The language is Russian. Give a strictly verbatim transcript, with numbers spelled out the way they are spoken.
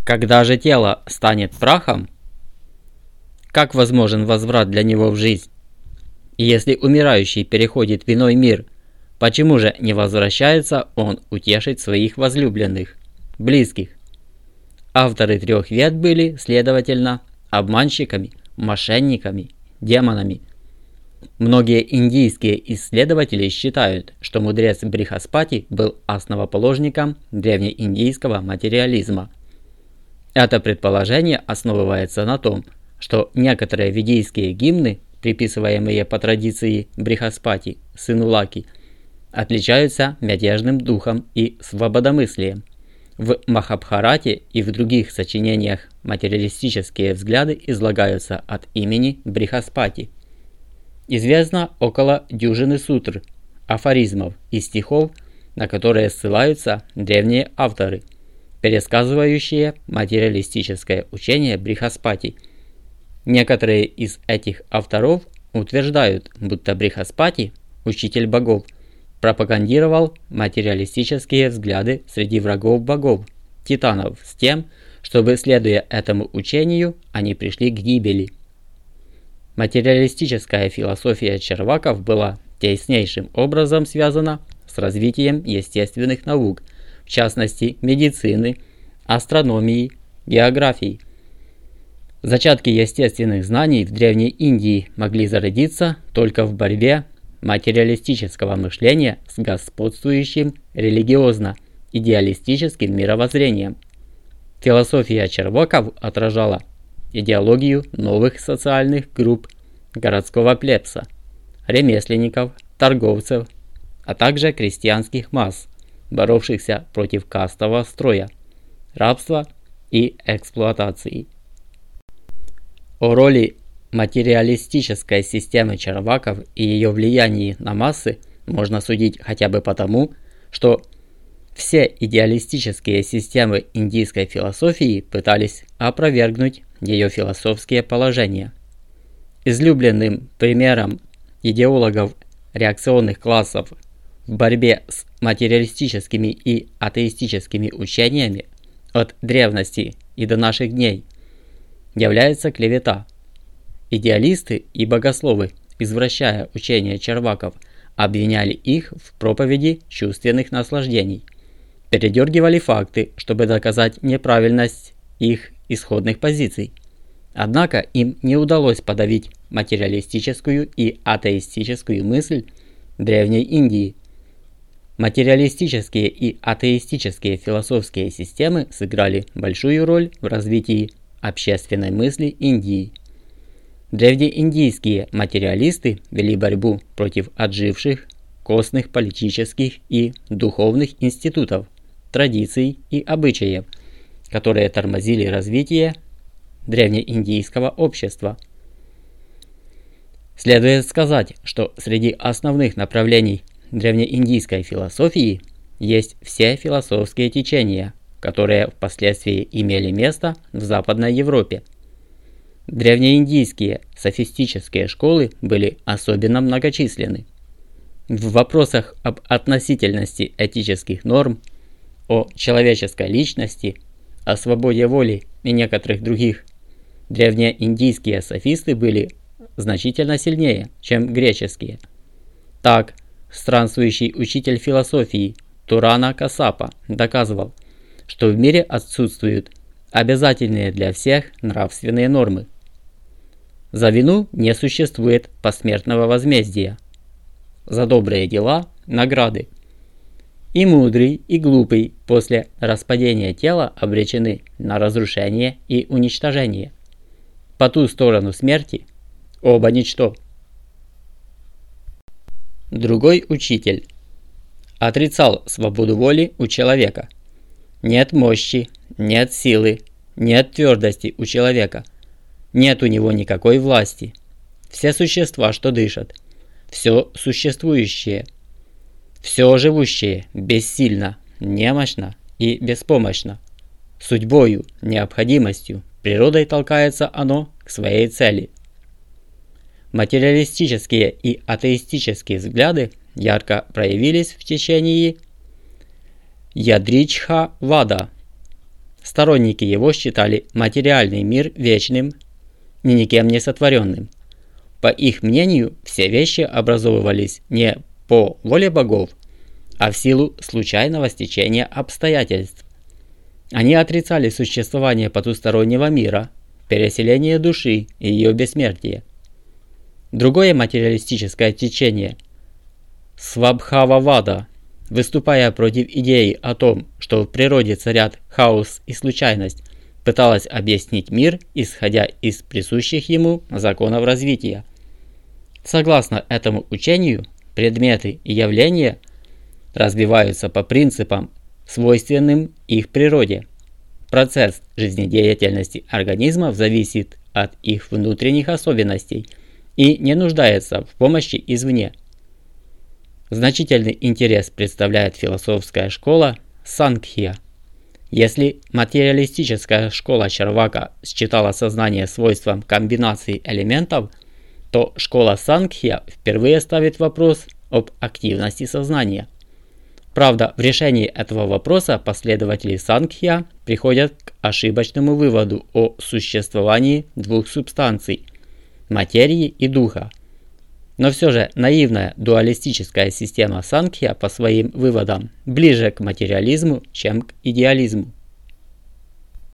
Когда же тело станет прахом, как возможен возврат для него в жизнь? И если умирающий переходит в иной мир, почему же не возвращается он утешить своих возлюбленных, близких? Авторы трех вед были, следовательно, обманщиками, мошенниками, демонами. Многие индийские исследователи считают, что мудрец Брихаспати был основоположником древнеиндийского материализма. Это предположение основывается на том, что некоторые ведийские гимны, приписываемые по традиции Брихаспати, сыну Лаки, отличаются мятежным духом и свободомыслием. В Махабхарате и в других сочинениях материалистические взгляды излагаются от имени Брихаспати. Известно около дюжины сутр, афоризмов и стихов, на которые ссылаются древние авторы, пересказывающие материалистическое учение Брихаспати. Некоторые из этих авторов утверждают, будто Брихаспати, учитель богов, пропагандировал материалистические взгляды среди врагов богов, титанов, с тем, чтобы, следуя этому учению, они пришли к гибели. Материалистическая философия Чарваков была теснейшим образом связана с развитием естественных наук, в частности медицины, астрономии, географии. Зачатки естественных знаний в Древней Индии могли зародиться только в борьбе материалистического мышления с господствующим религиозно-идеалистическим мировоззрением. Философия Чарваков отражала идеологию новых социальных групп городского плебса, ремесленников, торговцев, а также крестьянских масс, боровшихся против кастового строя, рабства и эксплуатации. О роли материалистической системы Чарваков и ее влиянии на массы можно судить хотя бы потому, что все идеалистические системы индийской философии пытались опровергнуть ее философские положения. Излюбленным примером идеологов реакционных классов в борьбе с материалистическими и атеистическими учениями от древности и до наших дней является клевета. Идеалисты и богословы, извращая учения Чарваков, обвиняли их в проповеди чувственных наслаждений, передергивали факты, чтобы доказать неправильность их исходных позиций. Однако им не удалось подавить материалистическую и атеистическую мысль Древней Индии. Материалистические и атеистические философские системы сыграли большую роль в развитии общественной мысли Индии. Древнеиндийские материалисты вели борьбу против отживших, костных политических и духовных институтов, традиций и обычаев, которые тормозили развитие древнеиндийского общества. Следует сказать, что среди основных направлений древнеиндийской философии есть все философские течения, которые впоследствии имели место в Западной Европе. Древнеиндийские софистические школы были особенно многочисленны. В вопросах об относительности этических норм, о человеческой личности, о свободе воли и некоторых других, древнеиндийские софисты были значительно сильнее, чем греческие. Так, странствующий учитель философии Турана Касапа доказывал, что в мире отсутствуют обязательные для всех нравственные нормы. За вину не существует посмертного возмездия. За добрые дела – награды. И мудрый, и глупый после распадения тела обречены на разрушение и уничтожение. По ту сторону смерти оба ничто. Другой учитель отрицал свободу воли у человека. Нет мощи, нет силы, нет твердости у человека. Нет у него никакой власти. Все существа, что дышат, все существующее, все живущее бессильно, немощно и беспомощно. Судьбою, необходимостью, природой толкается оно к своей цели. Материалистические и атеистические взгляды ярко проявились в течение Ядричха-вада, Сторонники его считали материальный мир вечным, ни никем не сотворенным. По их мнению, все вещи образовывались не по воле богов, а в силу случайного стечения обстоятельств. Они отрицали существование потустороннего мира, переселение души и ее бессмертие. Другое материалистическое течение, Свабхававада, выступая против идеи о том, что в природе царят хаос и случайность, пыталось объяснить мир, исходя из присущих ему законов развития. Согласно этому учению, предметы и явления развиваются по принципам, свойственным их природе. Процесс жизнедеятельности организмов зависит от их внутренних особенностей и не нуждается в помощи извне. Значительный интерес представляет философская школа Сангхья. Если материалистическая школа Чарвака считала сознание свойством комбинации элементов, то школа Сангхья впервые ставит вопрос об активности сознания. Правда, в решении этого вопроса последователи Сангхья приходят к ошибочному выводу о существовании двух субстанций – материи и духа. Но все же наивная дуалистическая система Сангхья по своим выводам ближе к материализму, чем к идеализму.